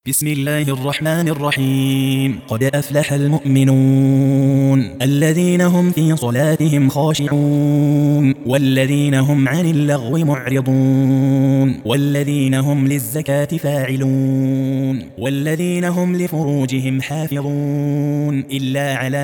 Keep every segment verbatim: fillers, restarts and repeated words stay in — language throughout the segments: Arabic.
بسم الله الرحمن الرحيم. قد أفلح المؤمنون الذين هم في صلاتهم خاشعون والذين هم عن اللغو معرضون والذين هم للزكاة فاعلون والذين هم لفروجهم حافظون إلا على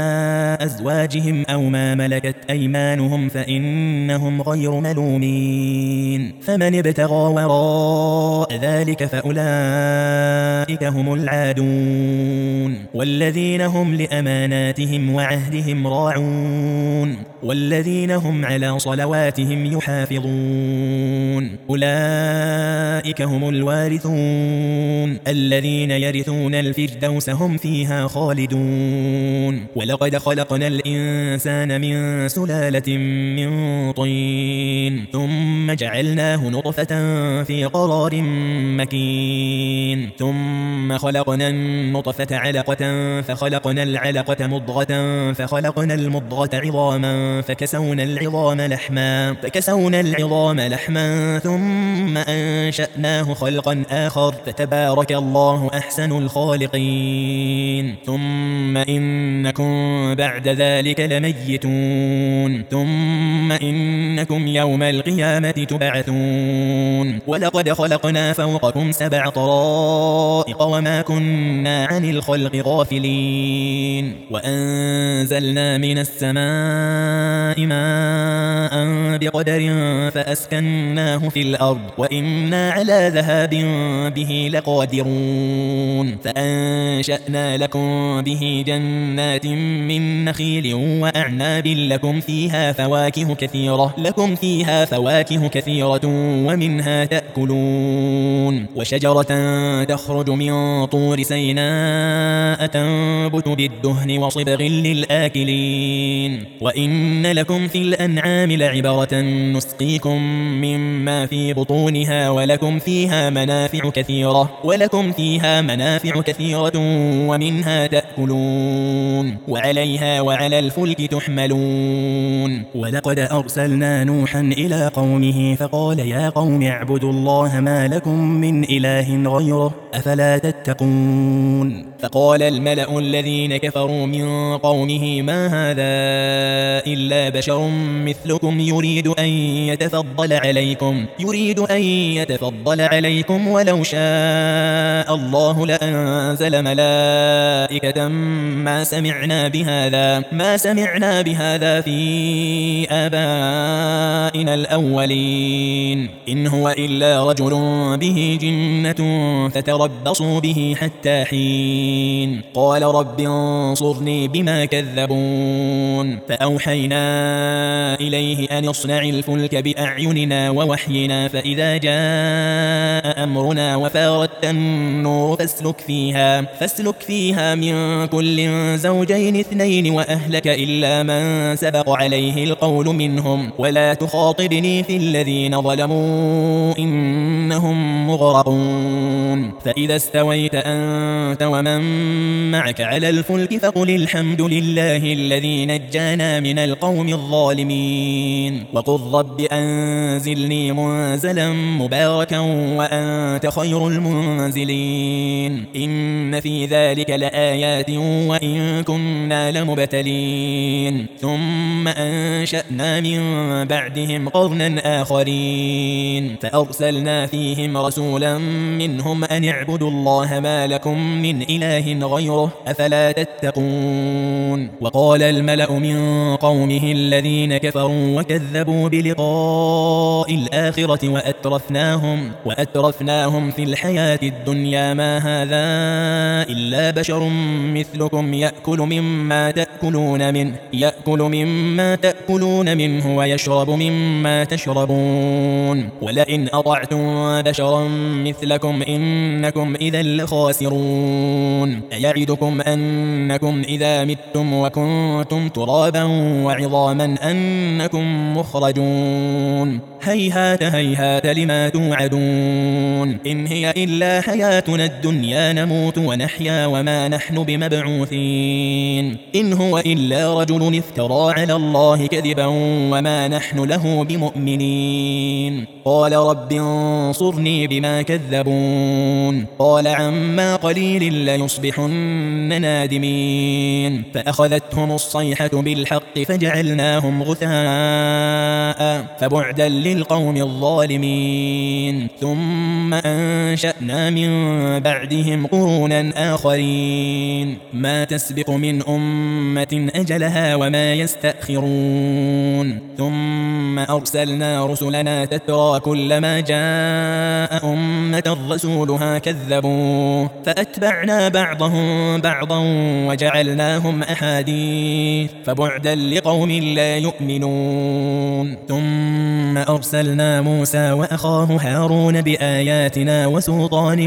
أزواجهم أو ما ملكت أيمانهم فإنهم غير ملومين. فمن ابتغى وراء ذلك فأولئك أولئك هم العادون والذين هم لأماناتهم وعهدهم راعون والذين هم على صلواتهم يحافظون أولئك هم الوارثون الذين يرثون الفردوس هم فيها خالدون. ولقد خلقنا الإنسان من سلالة من طين ثم جعلناه نطفة في قرار مكين ثم خلقنا النطفة علقة فخلقنا العلقة مضغة فخلقنا المضغة عظاما فكسونا العظام لحما فكسونا العظام لحما ثم أنشأناه خلقا آخر فتبارك الله أحسن الخالقين. ثم إنكم بعد ذلك لميتون ثم إنكم يوم القيامة تبعثون. ولقد خلقنا فوقكم سبع طرائق وما كنا عن الخلق غافلين وأنزلنا من السماء ماء بقدر فأسكناه في الأرض وإنا على ذهاب به لقادرون. فأنشأنا لكم به جنات من نخيل وأعناب لكم فيها فواكه كثيرة لكم فيها فواكه كثيرة ومنها تأكلون. وشجرة تخرج من طور سيناء تنبت بالدهن وصبغ للآكلين. وإن لكم في الأنعام لعبرة نسقيكم مما في بطونها ولكم فيها منافع كثيرة ولكم فيها منافع كثيرة ومنها تأكلون وعليها وعلى الفلك تحملون. ولقد أرسلنا نوحا إلى قومه فقال يا قوم اعبدوا الله ما لكم من إله غيره أفلا تتقون. فقال الملأ الذين كفروا من قومه ما هذا إلا بشر مثلكم يريد أن يتفضل عليكم يريد أن يتفضل عليكم ولو شاء الله لأنزل ملائكة ما سمعنا بهذا ما سمعنا بهذا في آبائنا الأولين إن هو إلا رجل به جنة فتربصوا به حتى حين. قال رب انصرني بما كذبون. فأوحينا إليه أن اصنع الفلك بأعيننا ووحينا فإذا جاء أمرنا وفارت النور فاسلك فيها فاسلك فيها من كل زوجين اثنين وأهلك إلا من سبق عليه القول منهم ولا تخاطبني في الذين ظلموا إنهم مغرقون. فإذا استويت أنت ومن معك على الفلك فقل الحمد لله الذي نجانا من القوم الظالمين وقل رب أنزلني منزلا مباركا وأنت خير المنزلين. إن في ذلك لآيات وإن كنا لمبتلين. ثم أنشأنا من بعدهم قرنا آخرين فأرسلنا فيهم رسولا منهم أن اعبدوا الله ما لكم من إله غيره أفلا تتقون. وقال الملأ من قومه الذين كفروا وكذبوا بلقاء الآخرة وأترفناهم, وأترفناهم في الحياة الدنيا ما هذا إلا بشر مثلكم يأكل مما تأكلون منه يأكل مما تأكلون منه ويشرب مما تشربون ولئن أطعتم بشرا مثلكم إنكم إذا لخاسرون. أيعدكم أنكم إذا متم وكنتم ترابا وعظاما أنكم مخرجون هيهات هيهات لما توعدون إن هي إلا حياتنا الدنيا نموت ونحيا وما نحن بمبعوثين إن هو إلا رجل افترى على الله كذبا وما نحن له بمؤمنين قال رب انصرني بما كذبون قال عما قليل ليصبحن نادمين فأخذتهم الصيحة بالحق فجعلناهم غثاء فبعدا للقوم الظالمين ثم أنشأنا من بعدهم قرونا آخرين ما تسبق من أمة أجلها وما يستأخرون ثم أرسلنا رسلنا تترى كلما جاء أمة رسولها كذبوه فأتبعنا بعضهم بعضا وجعلناهم أحاديث فبعدا لقوم لا يؤمنون ثم أرسلنا موسى وأخاه هارون بآياتنا وسلطان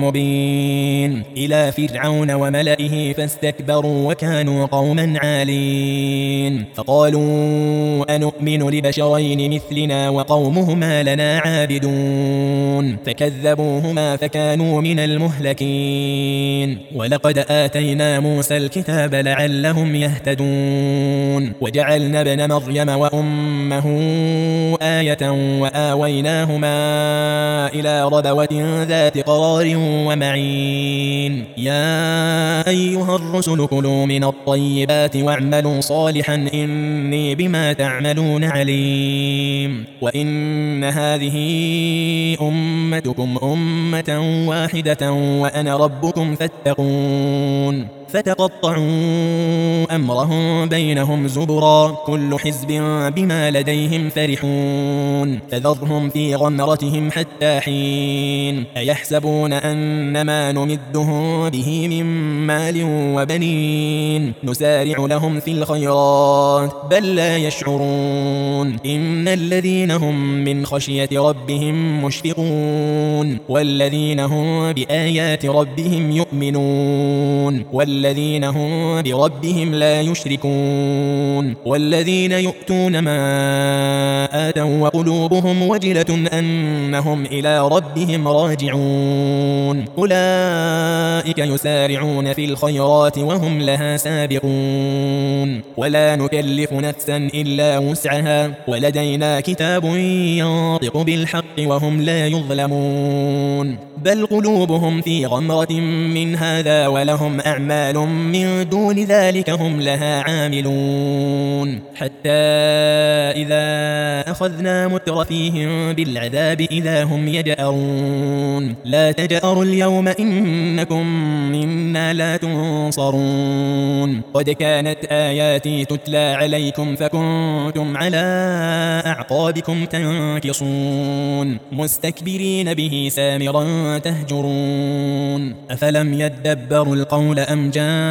مبين إلى فرعون وملئه فاستكبروا وكانوا قوما عالين فقالوا أنؤمن لبشرين مثلنا وقومهما لنا عابدون فكذبوهما فكانوا من المهلكين ولقد آتينا موسى الكتاب لعلهم يهتدون وجعلنا ابن مريم وأمه آية وآويناهما إلى ربوة ذات قرار ومعين يا أيها الرسل كلوا من الطيبات واعملوا صالحا إني بما تعملون عليم وإن هذه أمتكم أمة واحدة وأنا ربكم فاتقون فتقطعوا أمرهم بينهم زبرا كل حزب بما لديهم فرحون فذرهم في غمرتهم حتى حين أيحسبون أنما نمدهم به من مال وبنين نسارع لهم في الخيرات بل لا يشعرون إن الذين هم من خشية ربهم مشفقون والذين هم بآيات ربهم يؤمنون والذين هم بربهم لا يشركون والذين يؤتون ما آتوا وقلوبهم وجلة أنهم إلى ربهم راجعون أولئك يسارعون في الخيرات وهم لها سابقون ولا نكلف نفسا إلا وسعها ولدينا كتاب ينطق بالحق وهم لا يظلمون بل قلوبهم في غمرة من هذا ولهم أعمال من دون ذلك هم لها عاملون حتى إذا أخذنا مترفيهم بالعذاب إذا هم يجأرون لا تجأروا اليوم إنكم منا لا تنصرون قد كانت آياتي تتلى عليكم فكنتم على أعقابكم تنكصون مستكبرين به سامرا تهجرون أفلم يدبروا القول أم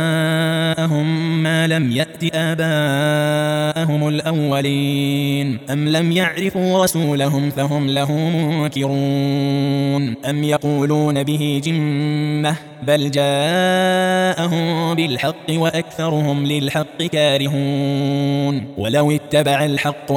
جاءهم ما لم يأت آباءهم الأولين أم لم يعرفوا رسولهم فهم له منكرون أم يقولون به جنة بل جاءهم بالحق وأكثرهم للحق كارهون ولو اتبع الحق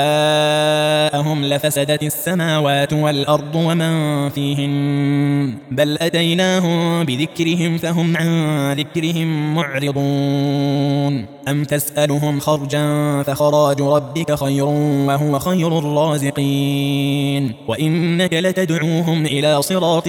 أهواءهم لفسدت السماوات والأرض ومن فيهن بل أتيناهم بذكرهم فهم عن ذكرهم معرضون أم تسألهم خرجا فخراج ربك خير وهو خير الرازقين وإنك لتدعوهم إلى صراط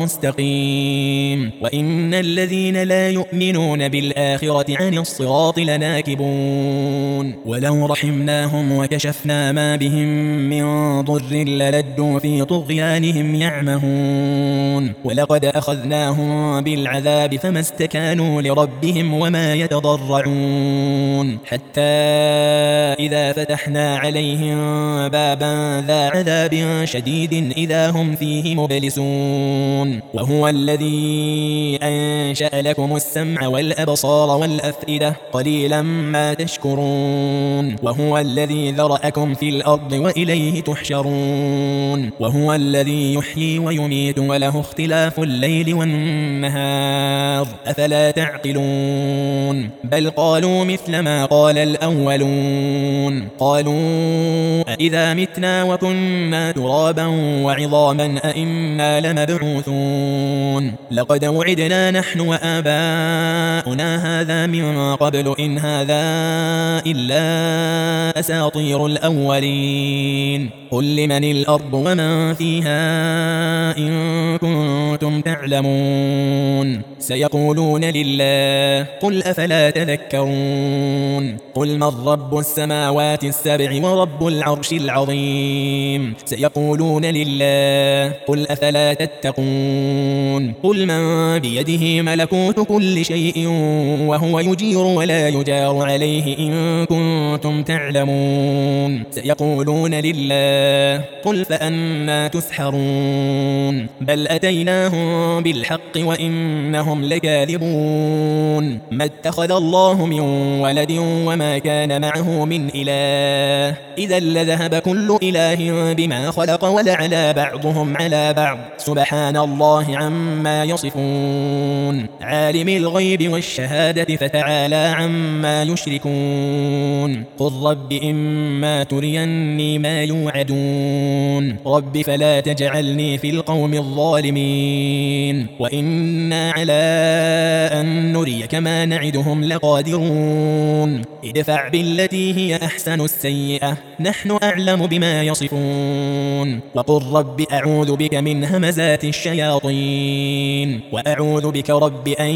مستقيم وإن الذين لا يؤمنون بالآخرة عن الصراط لناكبون ولو رحمناهم وكشفنا ما بهم من ضر للدوا في طغيانهم يعمهون ولقد أخذناهم بالعذاب فما استكانوا لربهم وما يتضرعون حتى إذا فتحنا عليهم بابا ذا عذاب شديد إذا هم فيه مبلسون وهو الذي أنشأ لكم السمع والأبصار والأفئدة قليلا ما تشكرون وهو الذي ذرأكم في الأرض وإليه تحشرون وهو الذي يحيي ويميت وله اختلاف الليل والنهار أفلا تعقلون بل قالوا مثل ما قال الأولون قالوا أإذا متنا وكنا ترابا وعظاما أإنا لمبعوثون لقد وعدنا نحن وآباؤنا هذا من قبل إن هذا إلا أساطير الأولين قل لمن الأرض ومن فيها إن كنتم تعلمون سيقولون لله قل أفلا تذكرون قل من رب السماوات السبع ورب العرش العظيم سيقولون لله قل أفلا تتقون قل من بيده ملكوت كل شيء وهو يجير ولا يجار عليه إن كنتم تعلمون سيقولون لله قل فأنا تسحرون بل أتيناهم بالحق وإنهم لكاذبون ما اتخذ الله من ولد وما كان معه من إله إذا لذهب كل إله بما خلق ولعلى بعضهم على بعض سبحان الله عما يصفون عالم الغيب والشهادة فتعالى عما يشركون قل رب إما تريني ما يوعدون رب فلا تجعلني في القوم الظالمين وإنا على أن نريك ما نعدهم لقادرون ادفع بالتي هي أحسن السيئة نحن أعلم بما يصفون وقل رب أعوذ بك من همزات الشياطين وأعوذ بك رب أن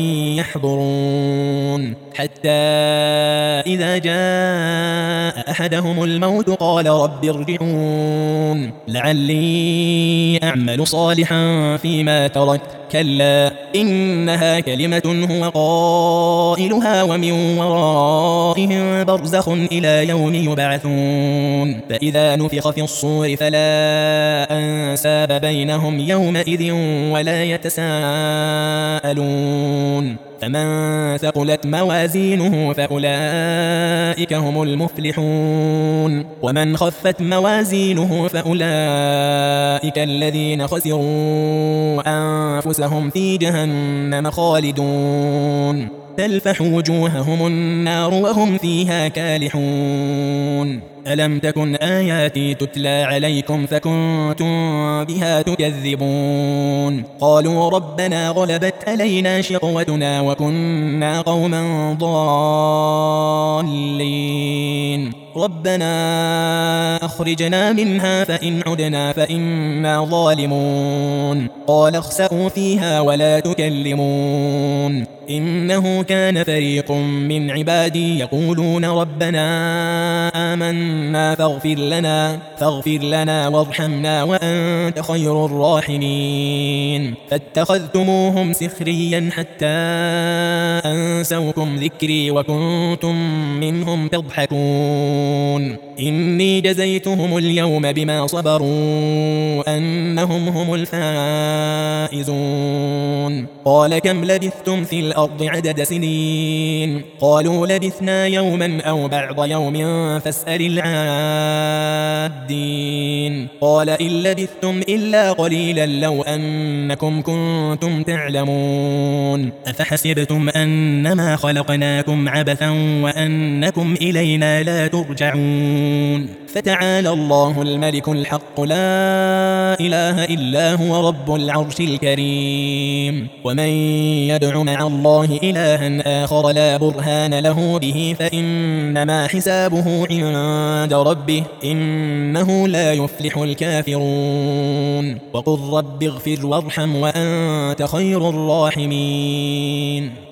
يحضرون حتى إذا جاء أحدهم الموت قال رب ارجعون لعلي أعمل صالحا فيما تركت كلا إنها كلمة هو قائلها ومن ورائهم برزخ إلى يوم يبعثون فإذا نفخ في الصور فلا أنساب بينهم يومئذ ولا يتساءلون فمن ثقلت موازينه فأولئك هم المفلحون ومن خفت موازينه فأولئك الذين خسروا أنفسهم في جهنم خالدون تلفح وجوههم النار وهم فيها كالحون ألم تكن آياتي تتلى عليكم فكنتم بها تكذبون قالوا ربنا غلبت علينا شقوتنا وكنا قوما ضالين ربنا أخرجنا منها فإن عدنا فإنا ظالمون قال اخسئوا فيها ولا تكلمون إنه كان فريق من عبادي يقولون ربنا آمنا فاغفر لنا فاغفر لنا وارحمنا وأنت خير الراحمين فاتخذتموهم سخريا حتى أنسوكم ذكري وكنتم منهم تضحكون إني جزيتهم اليوم بما صبروا أنهم هم الفائزون قال كم لبثتم في الأرض عدد سنين قالوا لبثنا يوما أو بعض يوم فاسأل العادين قال إن لبثتم إلا قليلا لو أنكم كنتم تعلمون أفحسبتم أنما خلقناكم عبثا وأنكم إلينا لا ترجعون فتعالى الله الملك الحق لا إله إلا هو رب العرش الكريم ومن يدع مع الله إلها آخر لا برهان له به فإنما حسابه عند ربه إنه لا يفلح الكافرون وقل رب اغفر وارحم وأنت خير الراحمين